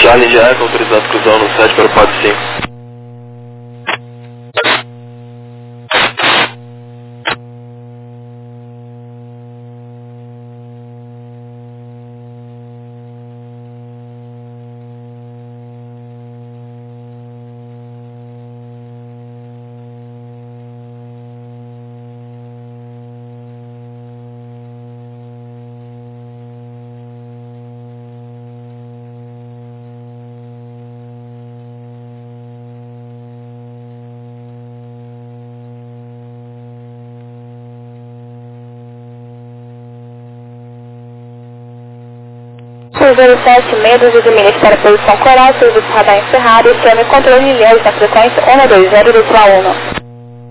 Charlie já é autorizado a cruzar no 7 para o Pad 5. Cruzeiro 7, meia dúzia de milhas para a posição coral, serviço radar encerrado, chame controle de linhas na frequência 120,1.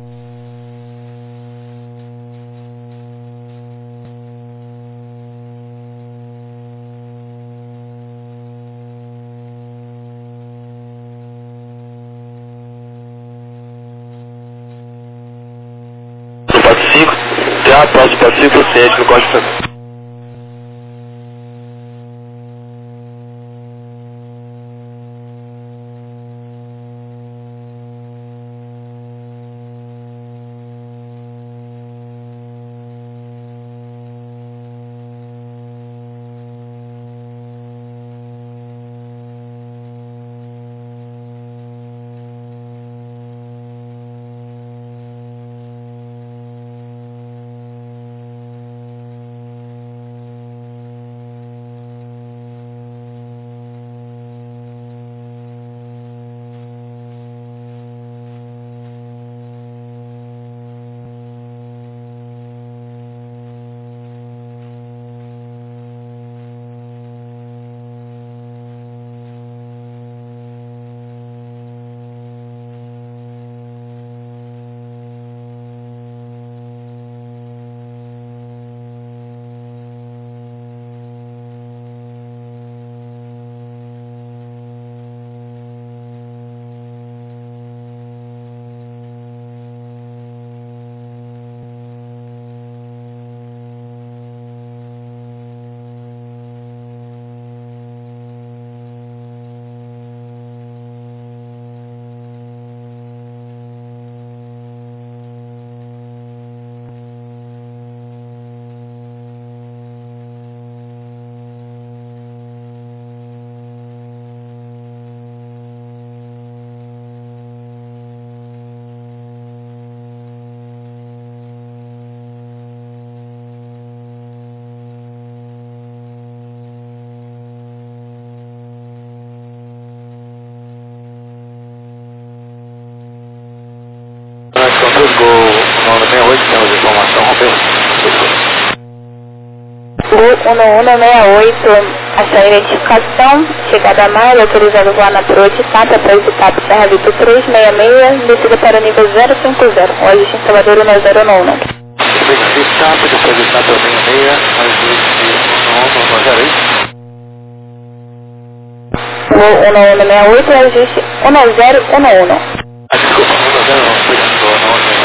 Pad 5, tem a próxima Pad 5 ciente no código também. Gol 1168, essa identificação, chegada a mais, autorizado voar na proa de TAP após o TAP Serra Vitor 366, descida para o nível 050, hoje em Salvador 1091. TAP, depois de TAP 66, Gol 1168, ajuste 1011. Desculpa, 1011.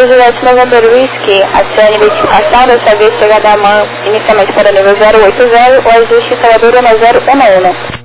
Juliette November Whisky, acione identificação, dessa vez chegada a mão inicialmente para o nível 080, o ajuste instalador 1011.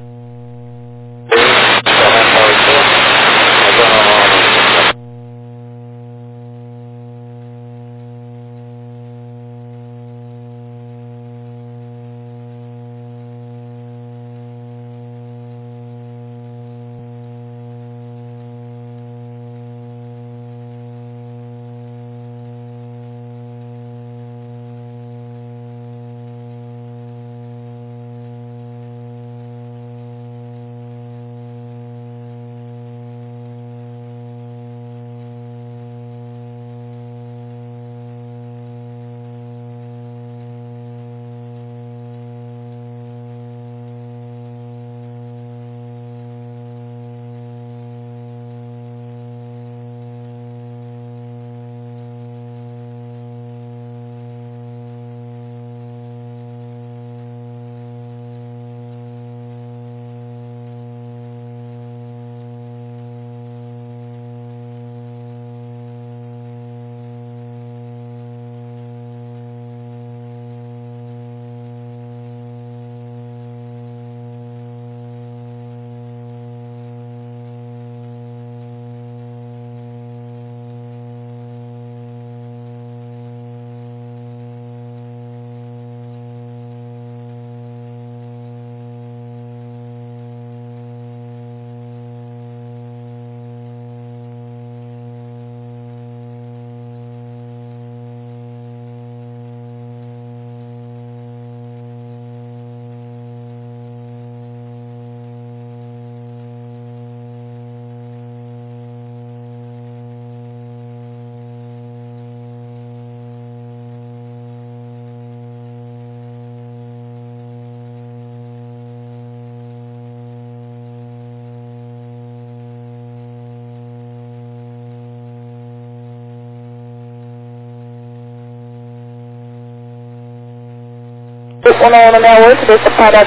O 1168, desce para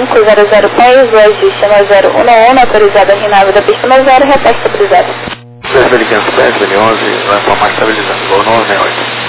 2500 pés, o ajuste no 011, autorizado a renave da pista no 0, repete estabilizado. 2500 pés, BN11, vai informar estabilizando, voo 1168.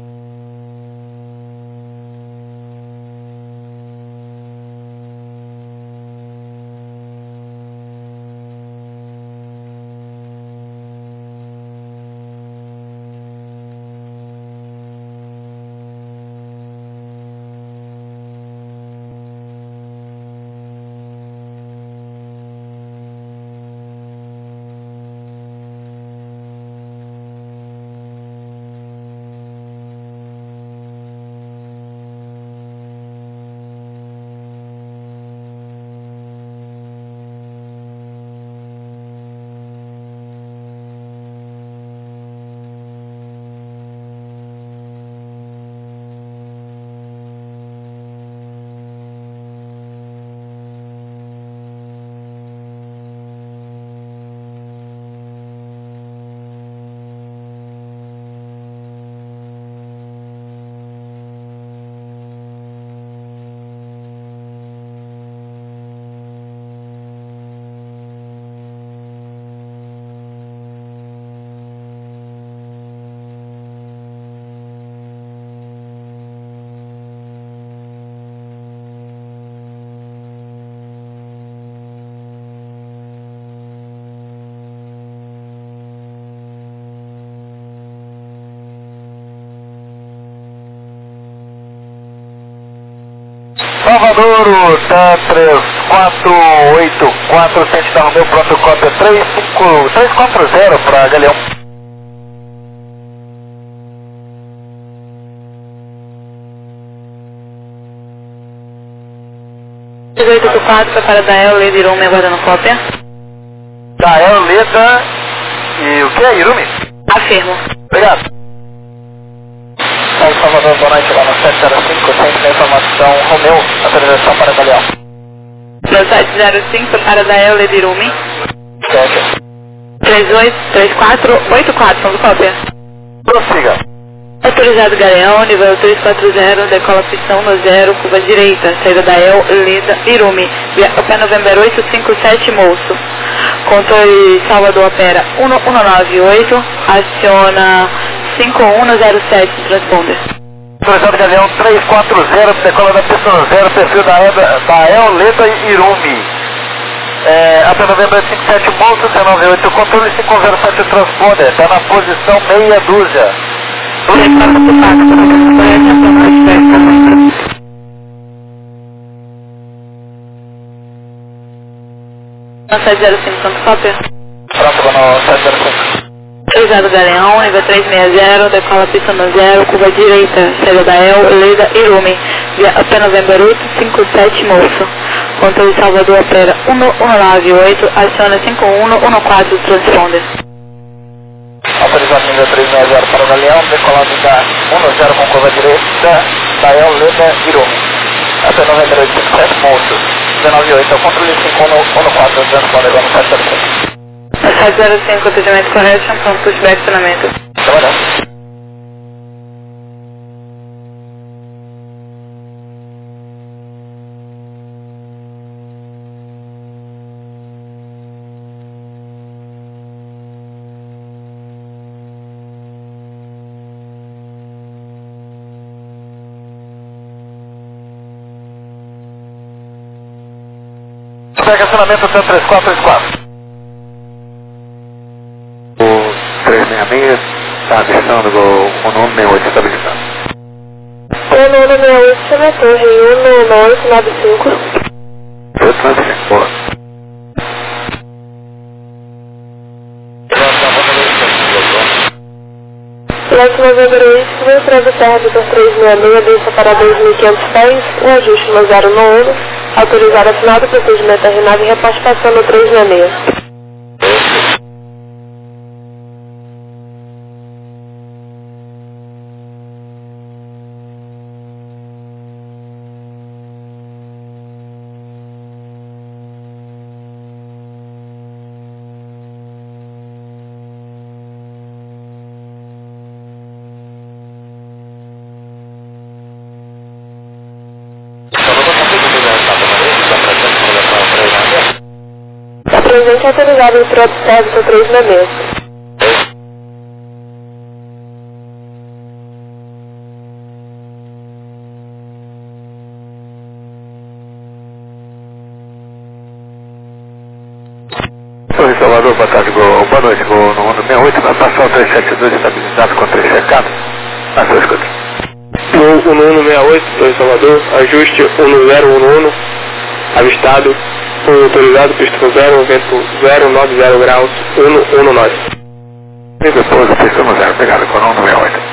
Salvador, tá 3484, Sente Romeu, pronto, cópia 340 para Galeão. Para Dael, Leda, Irumi, aguardando cópia. Dael, Leda e o que é Irumi? Afirmo. Obrigado. Salvador, boa noite, lá no 705, sempre da informação, Romeu, autorização para Galeão. No 705 para Dael, Leda, Irumi. 383484, são do cópia. Prossiga. Autorizado Galeão, nível 340, decola pistão no 0, curva direita, saída da El, Leda, Irumi, via OP November 857, Moço. Controle Salvador opera 1198, aciona 5107, transponder. Autorizado Galeão 340, decola da pista 0, perfil da El Leda Irumi. Até novembro 57, Monstro 198, controle 507, transponder, está na posição meia dúzia. No 705, tanto cópia. Pronto, vou no 705. Autorizado Galeão, nível 360, decola pista no 0, curva direita, saída da El Leda Irumi, via até novembro 857, moço. Controle Salvador opera 198, aciona 5114, transponder. Autorizado nível 360 para o Galeão, decolado da 10 com curva direita, da El Leda Irumi. Até novembro 857, moço. 198, o controle 5114, transponder, vamos 705. 705, atendimento correto, pronto, pushback, acionamento. Trabalhando. Estacionamento 13434. O 366 está avisando o 168 está habilitando. O 168 está na torre, 19895. 895, boa. Próximo novembro 8, vem para a terra do 366, desça para 2.500 pés, um ajuste no 0 no 1, autorizado a final do procedimento terminado e reposte passando no 366. A presente é autorizado em troca de serviço 366. Torre Salvador, boa tarde, boa noite, no 168, vai passar o 372 estabilizado com 3 checados. Na sua escuta. No 1168, Torre Salvador, ajuste 1011, avistado, autorizado, pista 0, vento 090 graus, 119. E depois, pista 0, obrigado, com 168.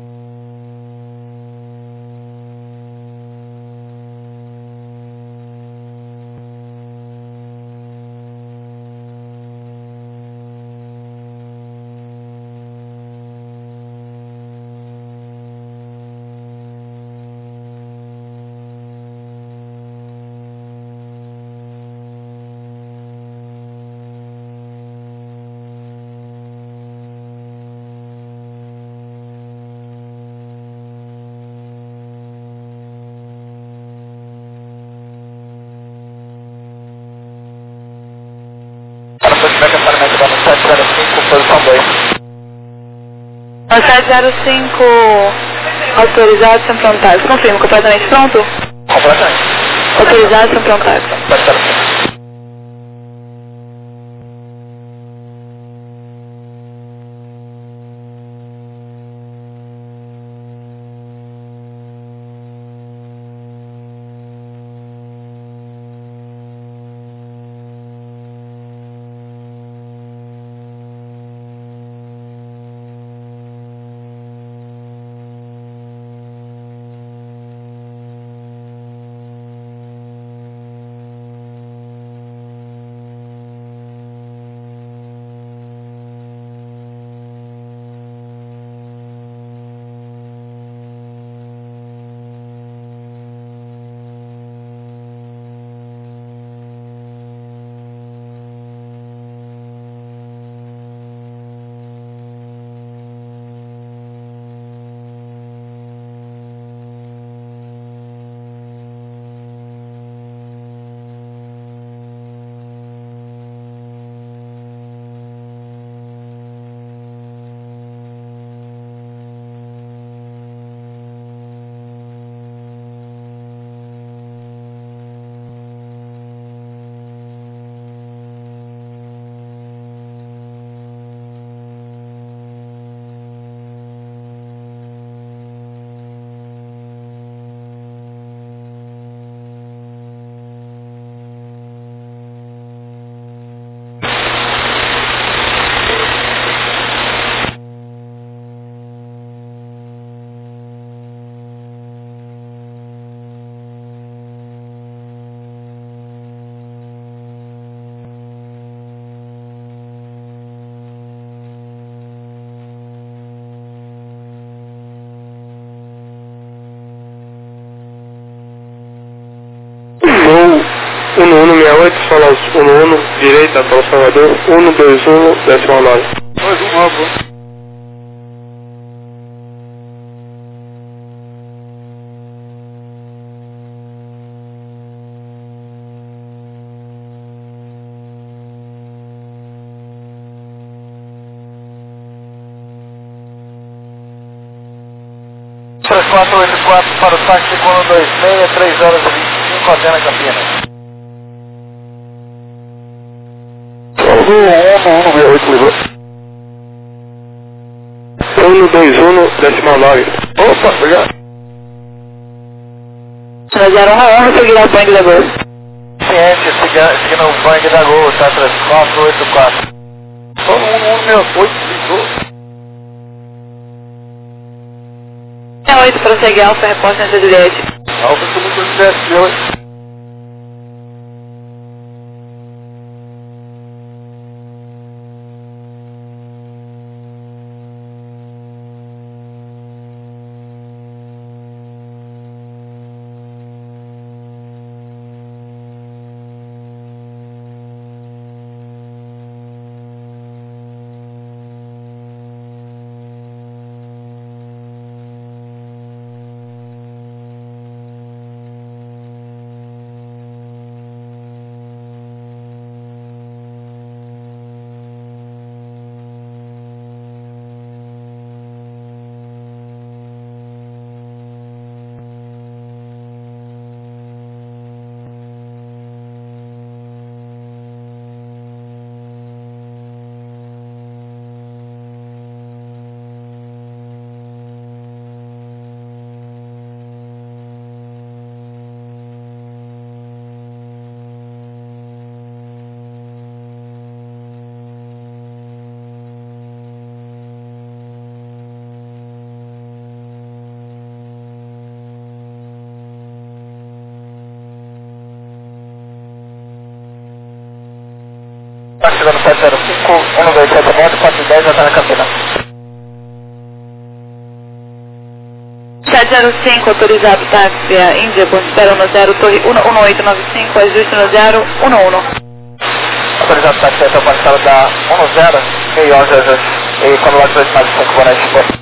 Posição 2. 705 autorizado, são prontados. Confirmo, completamente pronto? Completamente. Autorizado, são prontados. 705. 68, Solos 11, direita para o Salvador, 121, decimal 9. 219. Três 484 para o táxi 126, 3 horas e 25, Adriana Campinas. 168, ligou. 121, decimal 9. Opa, obrigado. 0111, seguirá o Bang da Gol. Ciente, seguindo o Bang da Gol, tá 3484. Só 168, ligou. 68, prossegue Alfa, reposta entre Juliette. Alfa, estou muito certo, meu. Tá chegando 705, 127 410, Adriana Campinas. 705, autorizado táxi Índia, ponto espera no 0, torre 11895, ajuste no 011. Autorizado táxi até o parcela da 10, meio 11, ajuste. E quando lá 2 mais 5, boa noite.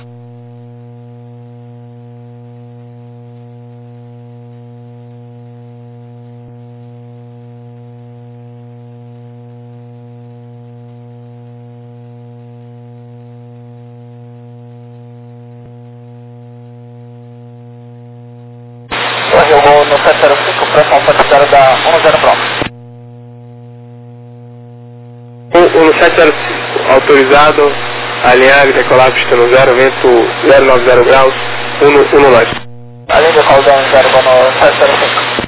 Eu vou no 705, próximo parcela da 10 pronto. 1705, autorizado, alinhar e decolar pista no 0, vento 090 graus, 119. Além de causar 0, vou no 705.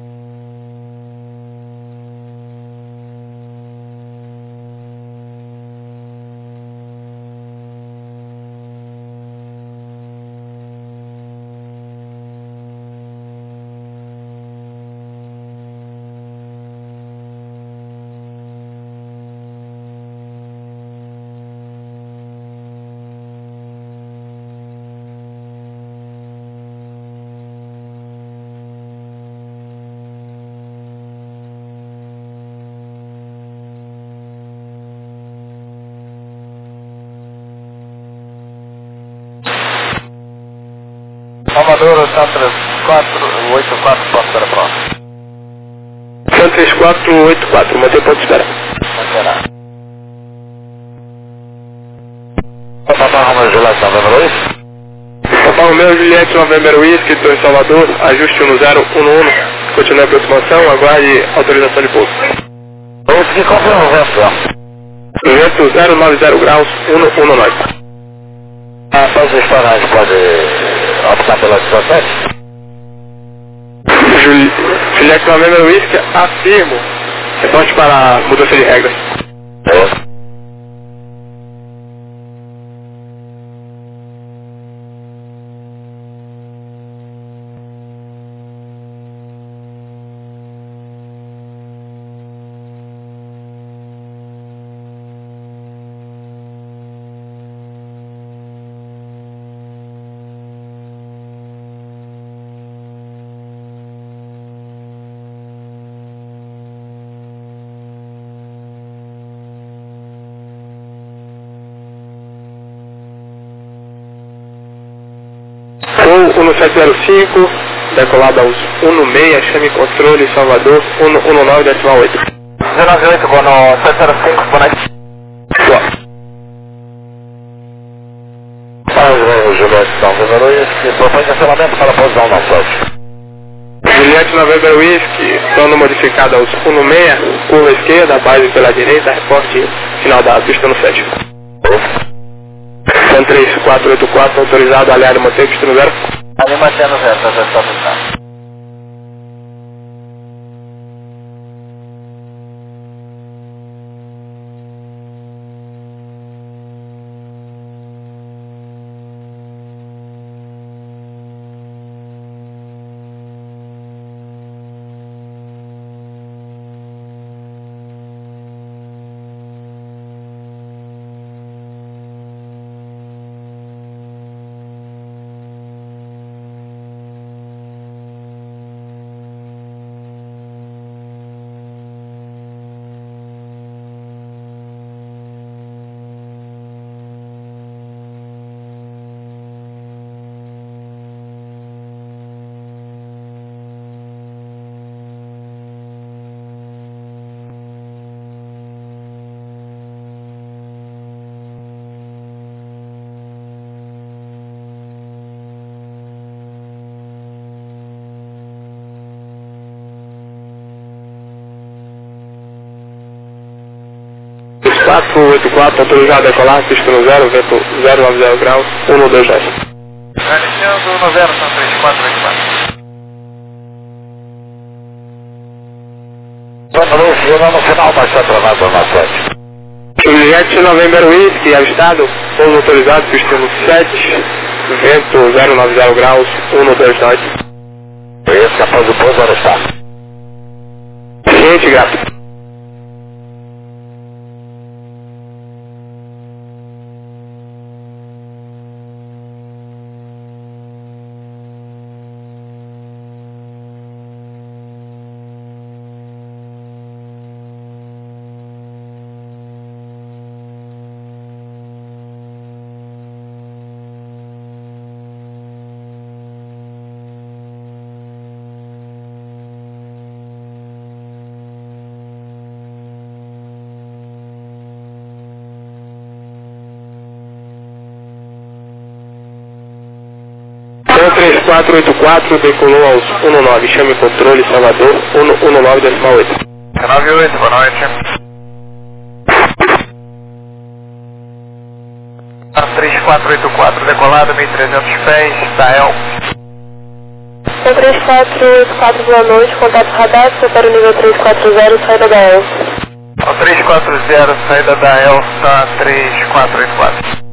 Salvador, Santos 484, ponto para próximo. 13484, manter ponto de espera. Manterá. Papai Romeu Juliette, November 2. Papai Romeu Juliette, November Whisky, Torre Salvador, ajuste no 011, continue a aproximação, aguarde autorização de pouso. Vamos seguir confirmando o vento. Vento 090 graus, 119. Após o restaurante pode optar pela 17? Juliette November Whisky, afirmo. Reporte para mudança de regras. É. Voo 1705, decolado aos 16, chame controle, Salvador, 119,8. 198, vou no 705, boa noite. Juliette November Whisky, propõe cancelamento para a posição na sorte. Juliette November Whisky, plano modificado aos 16, curva esquerda, base pela direita, reporte final da pista no 7. São 3484, autorizado, aliado, manter pista no 0. Ali mantendo 0, está autorizado. Quatro 84, autorizado a decolar, pista no 0, vento 090 graus, 122. Iniciando no 0, são 3484. Boa noite, eu no final da chamada na 7. Juliette November Whisky, avistado, pouso autorizado, pista no 7, vento 090 graus, 122. Esse após o pouso, onde está? Gente, grato. Então 3484, decolou aos 19, chame controle, Salvador, 119,8. 98, boa noite. 3484, decolado, 1300 pés, Dael. 3484, boa noite, contato radar, para o nível 340, saída da Elsa. 340, saída da Elsa, 3484.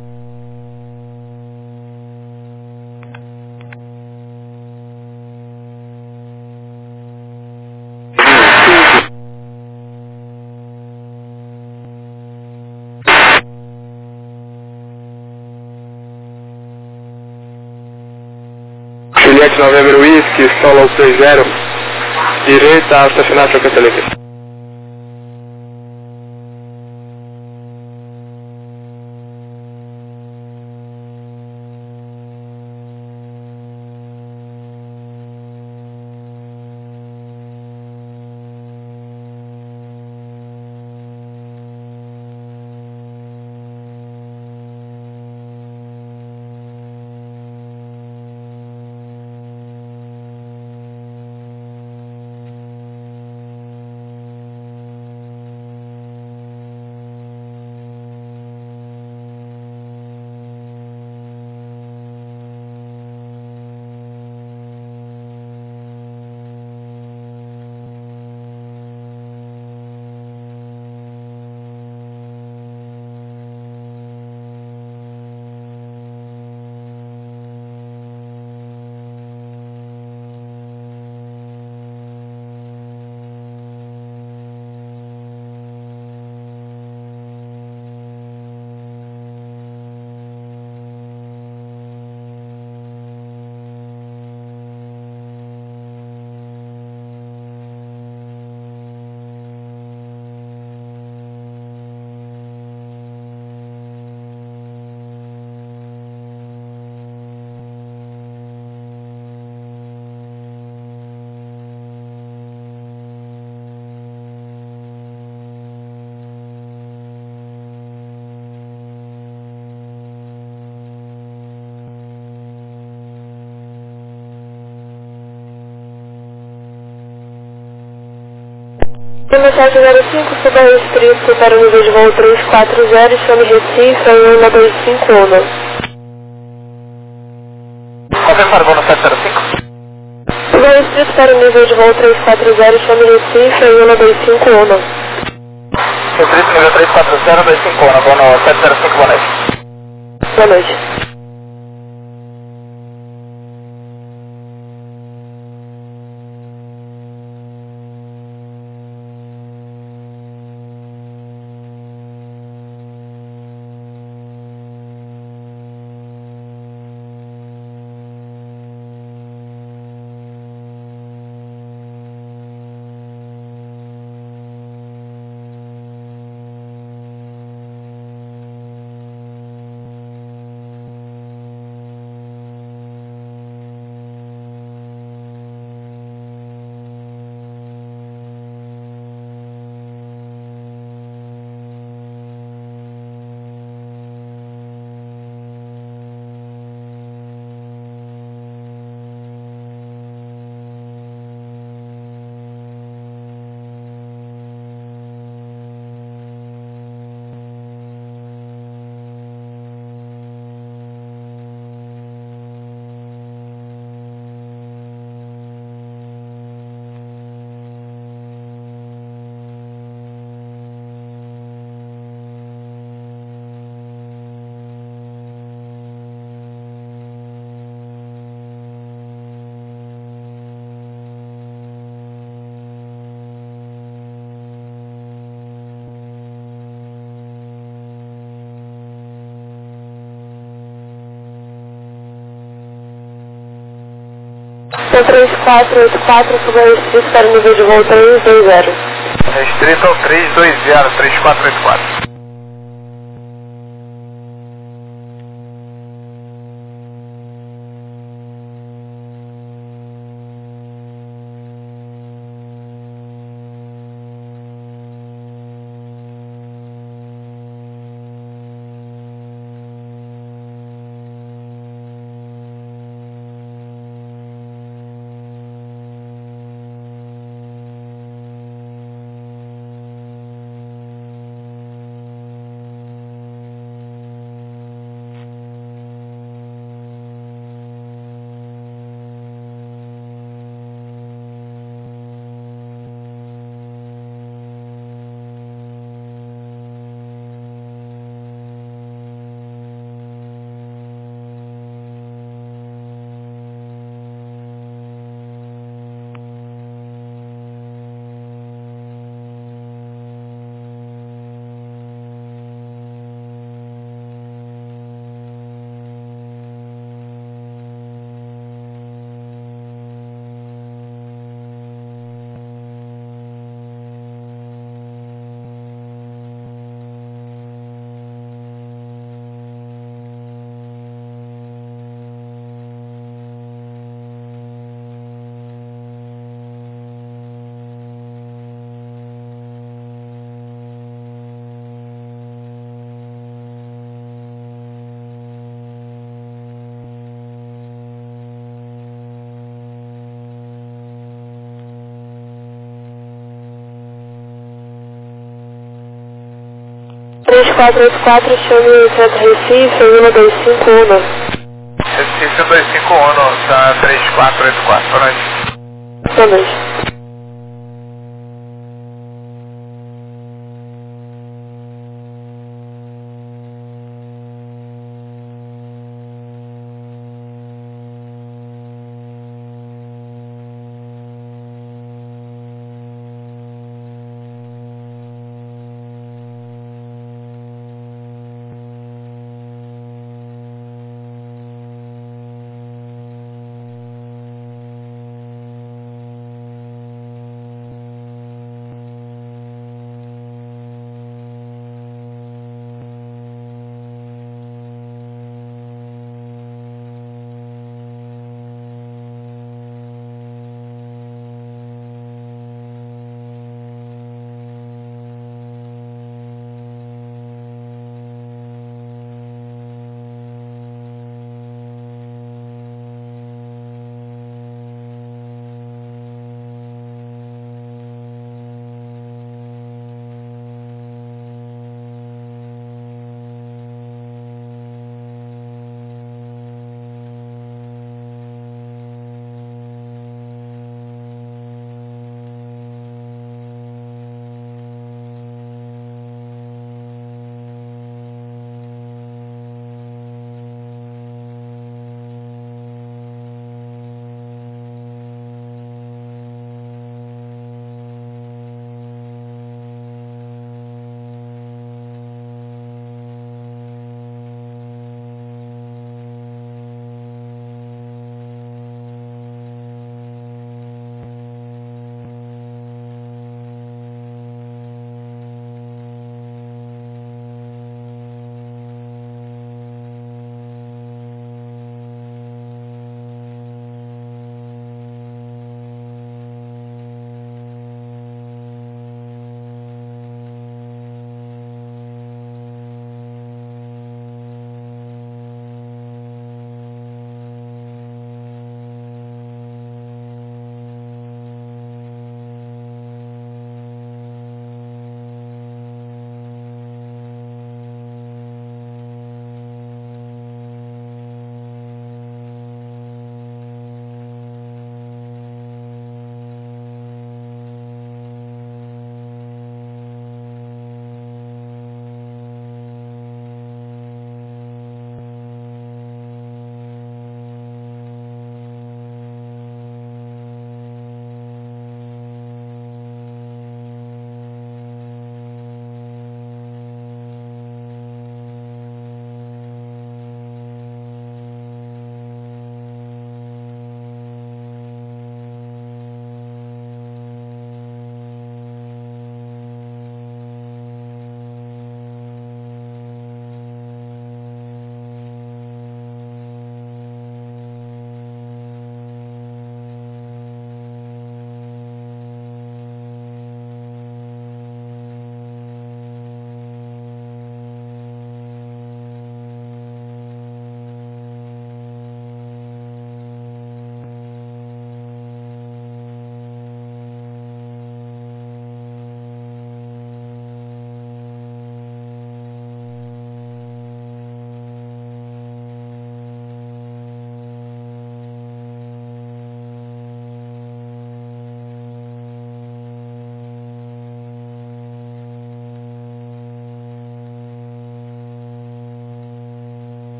Juliette November Whisky, solo ao 60, direita, ao estacionar, frequência livre. 1705, suba restrito para o nível de voo 340, chame Recife, em 1251. Confirma para o voo no 705. Suba restrito para o nível de voo 340, chame Recife, em 1251. Restrito nível 340, 251, voo no 705, boa noite. Boa noite. Então 3484, suba restrito para o nível de voo 320. Restrito 320, 3484. Três quatro oito quatro, chame Centro Recife, 1251. Recife 251, tá 3484, boa noite. Boa noite.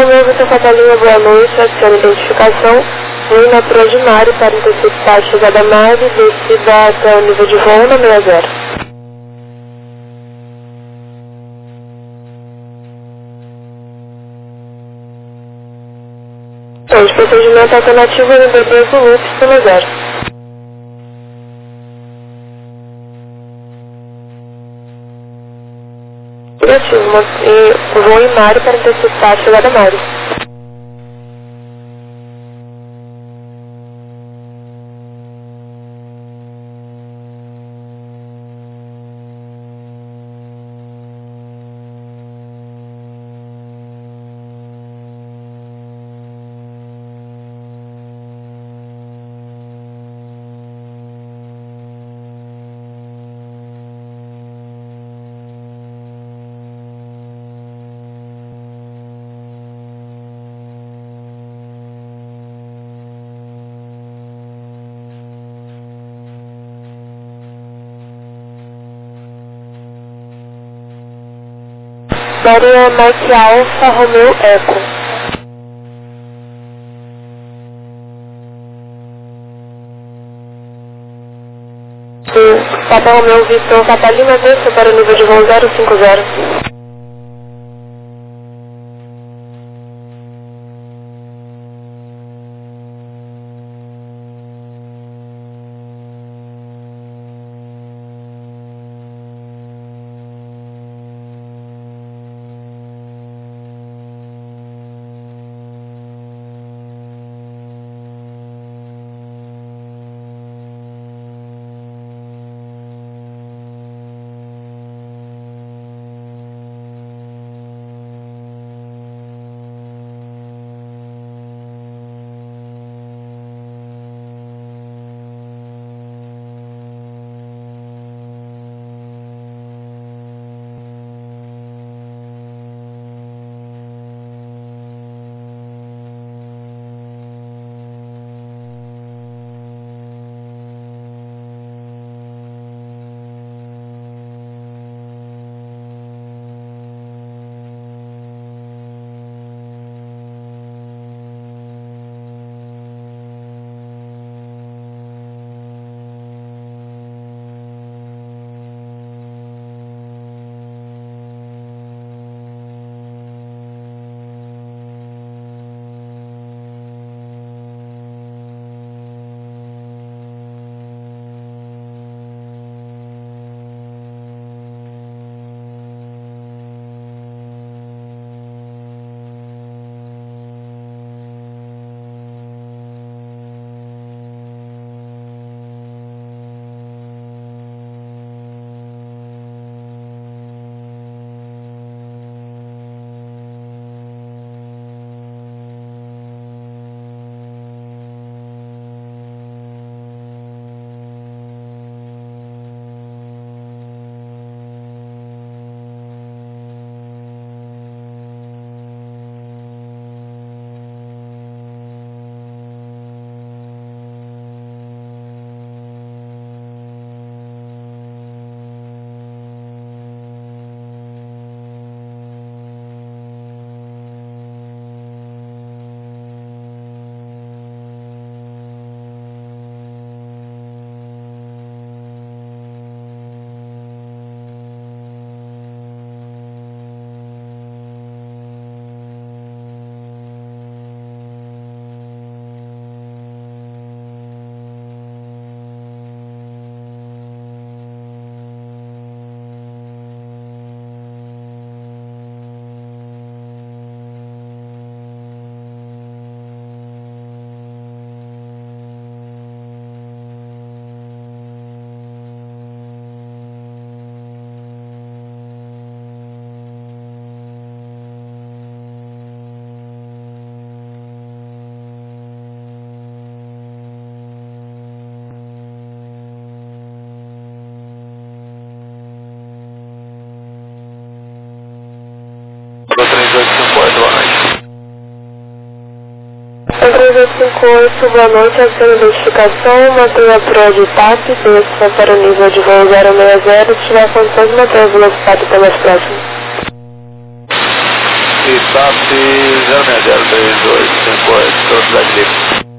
Romeu Vitor Catalina, boa noite, aciona identificação, vem na proa de Mari para interceptar a chegada Mari, descida até o nível de voo na 60. Então, de procedimento alternativo NB2 do Loop, pelo 0. Negativo, voo em Mari para interceptar a chegada Mari. Maria Mike Alfa Romeu Eco. Papa Romeu Vitor Catalina, desça para o nível de voo 050. São 3858, boa noite, ação de identificação, mantenha a proa de TAP, desça para o nível de voo 060, se tiver condições, mantenha a velocidade até mais próximo. TAP 0603258, velocidade livre.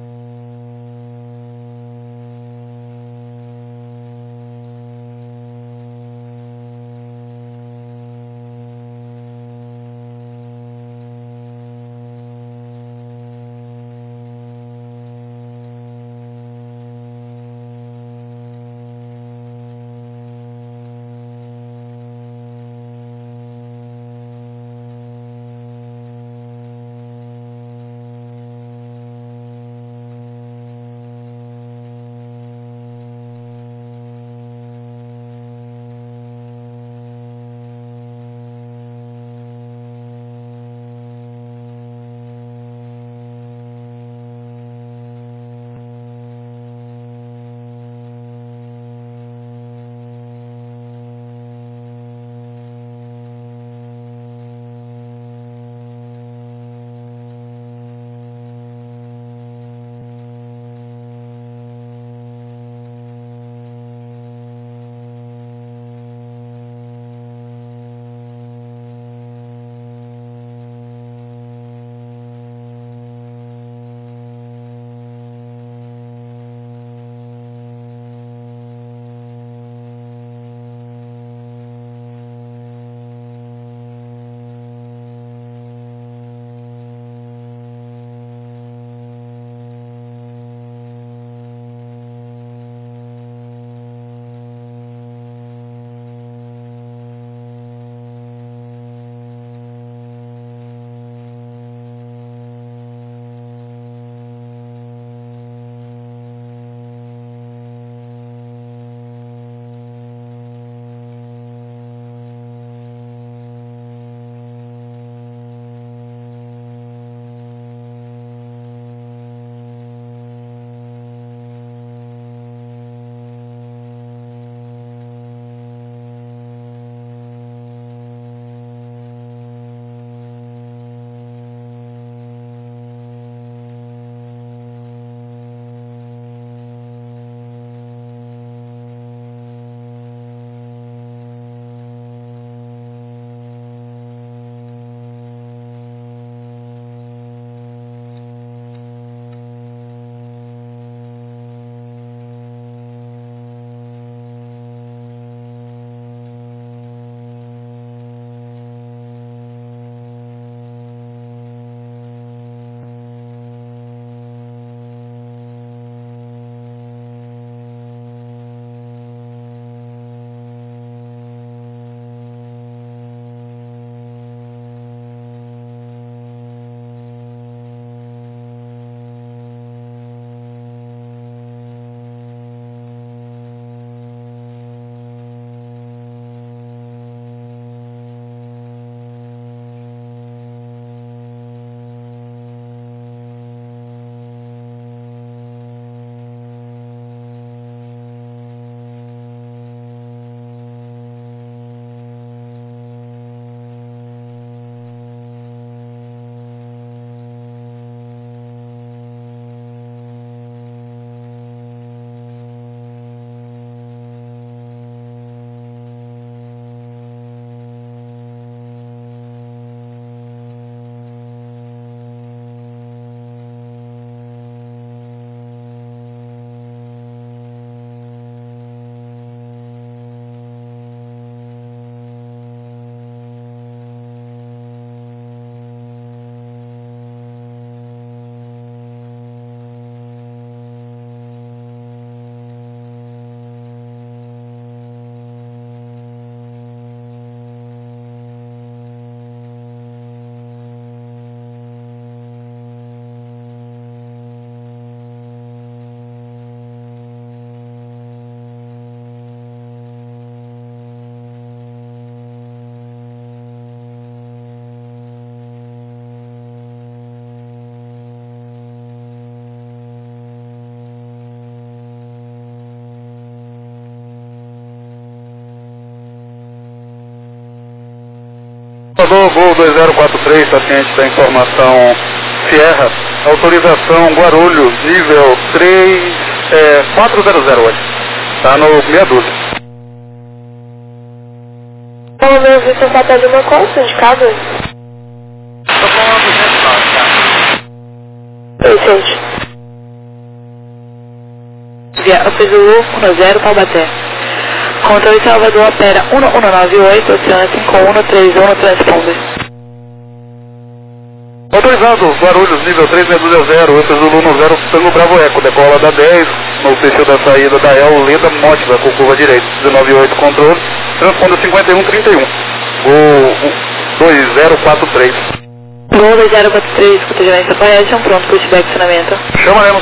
Salvador, Gol 2043, paciente da informação Sierra, autorização Guarulhos, nível 4008, tá no meia dúzia. Vamos ver se você tá de uma conta de casa. Presente. Via Up Zulu 10 Taubaté. Controle Salvador opera 1198, Oceano 5131, transponde. Autorizado, Guarulhos, nível 3, Medusa 0, Up Zulu 10, Tango Bravo Eco, decola da 10, no perfil da saída da El Leda Mótica, com curva direita, 198 controle, transponda 5131, Gol 2043. Gol 2043, escuta gerência Correction, pronto, pushback acionamento. Chamaremos.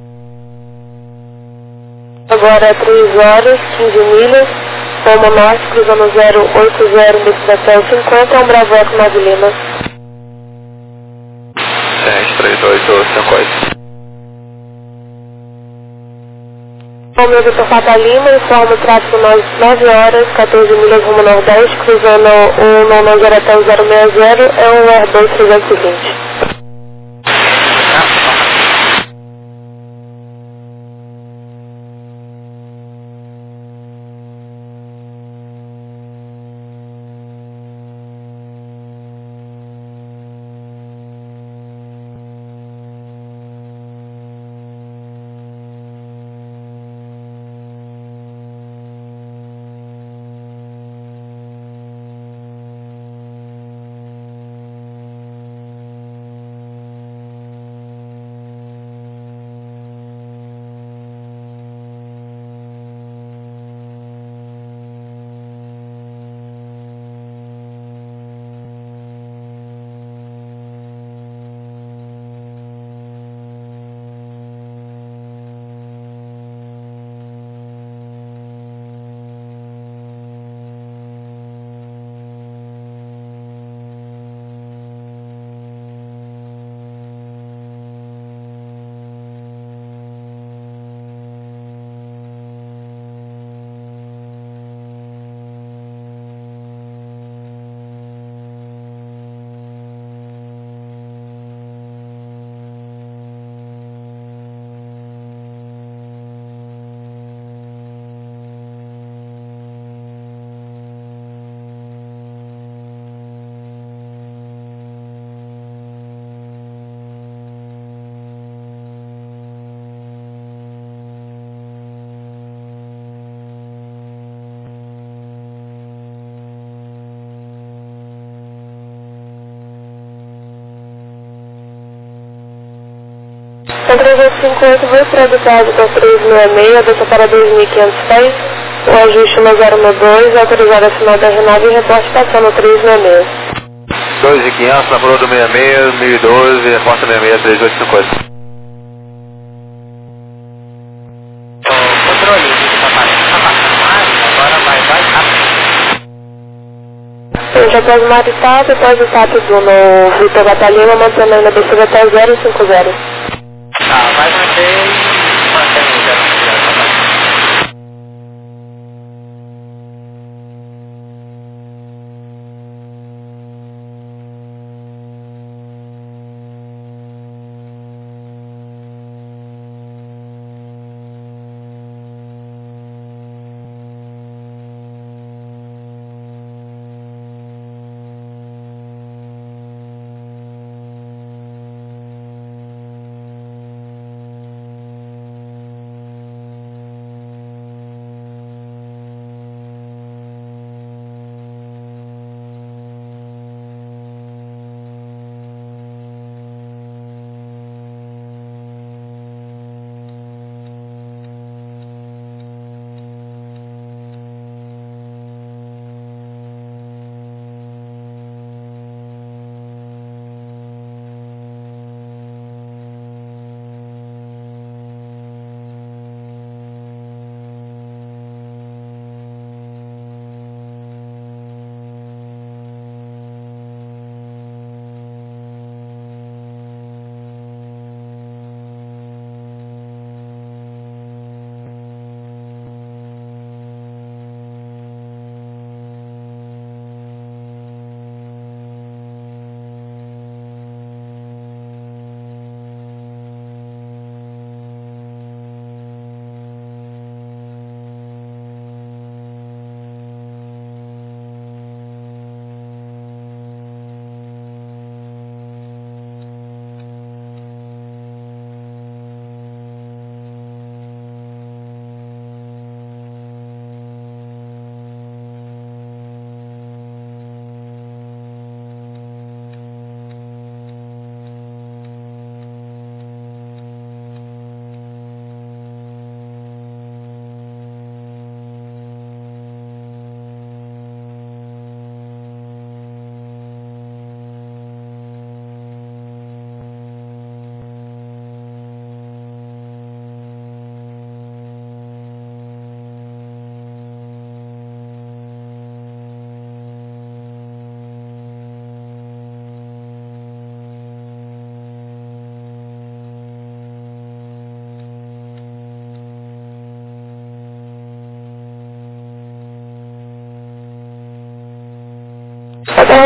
Agora é 3 horas, 15 milhas, Palma Norte, cruzando 080, destinação 50, Bravo Eco 9 Lima. 328, sequência. Palma Vitor Papa Lima, informa o tráfego 9 horas, 14 milhas rumo Nordeste, cruzando o 990 até o 060, é um Airbus 320. São 358, vou produzido com 366, deixa para 2.500 pés, o ajuste no 012, autorizado a final da R9 e reporte passando 366. 2.500 na prova do 66, 1012, reporta 66, 3850. Controle, está passando mais, agora vai rápido. Eu já pego o Maritap, depois o TAP do no Vitor Batalhão, mantendo ainda a descida até 050. Tá, vai manter o 0.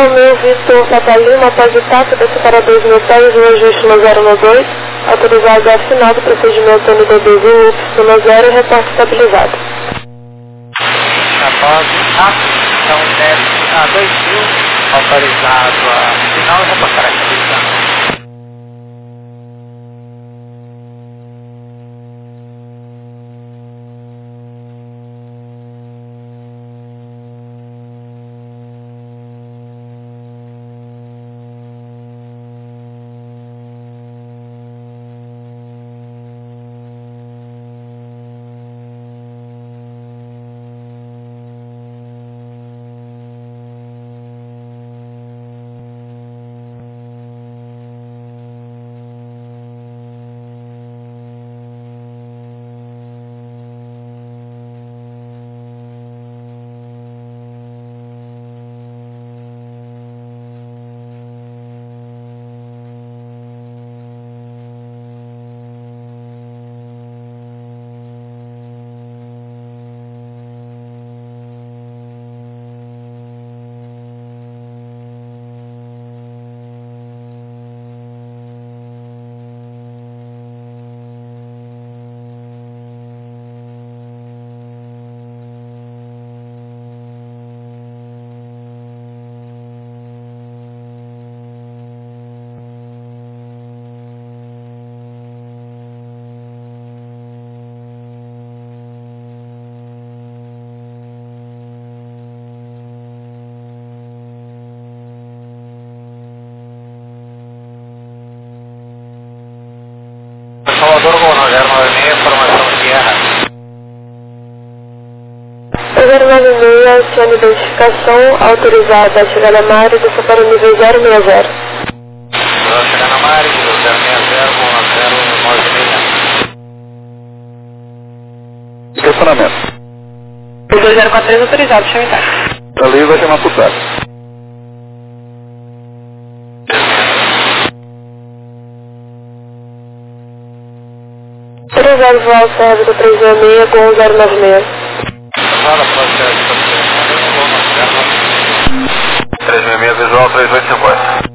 Romeu Vitor Papa Lima, após o tato da separador de motores no ajuste 1012, autorizado ao final do procedimento NDB Y0 e reporte estabilizado. Após o tato, então deve a 2000, autorizado a final e reportar estabilizado. Salvador com 096, informação de guerra. 096, acione identificação, autorizada a chegada na área, desça para o nível 060. Chegada na área, nível 060, com 096. Estacionamento. 2043 autorizado, chama em taxa. Ali vai chamar por taxa. Autorizado voar serve do 366 com 096. Agora pode ser 366 visual 3850.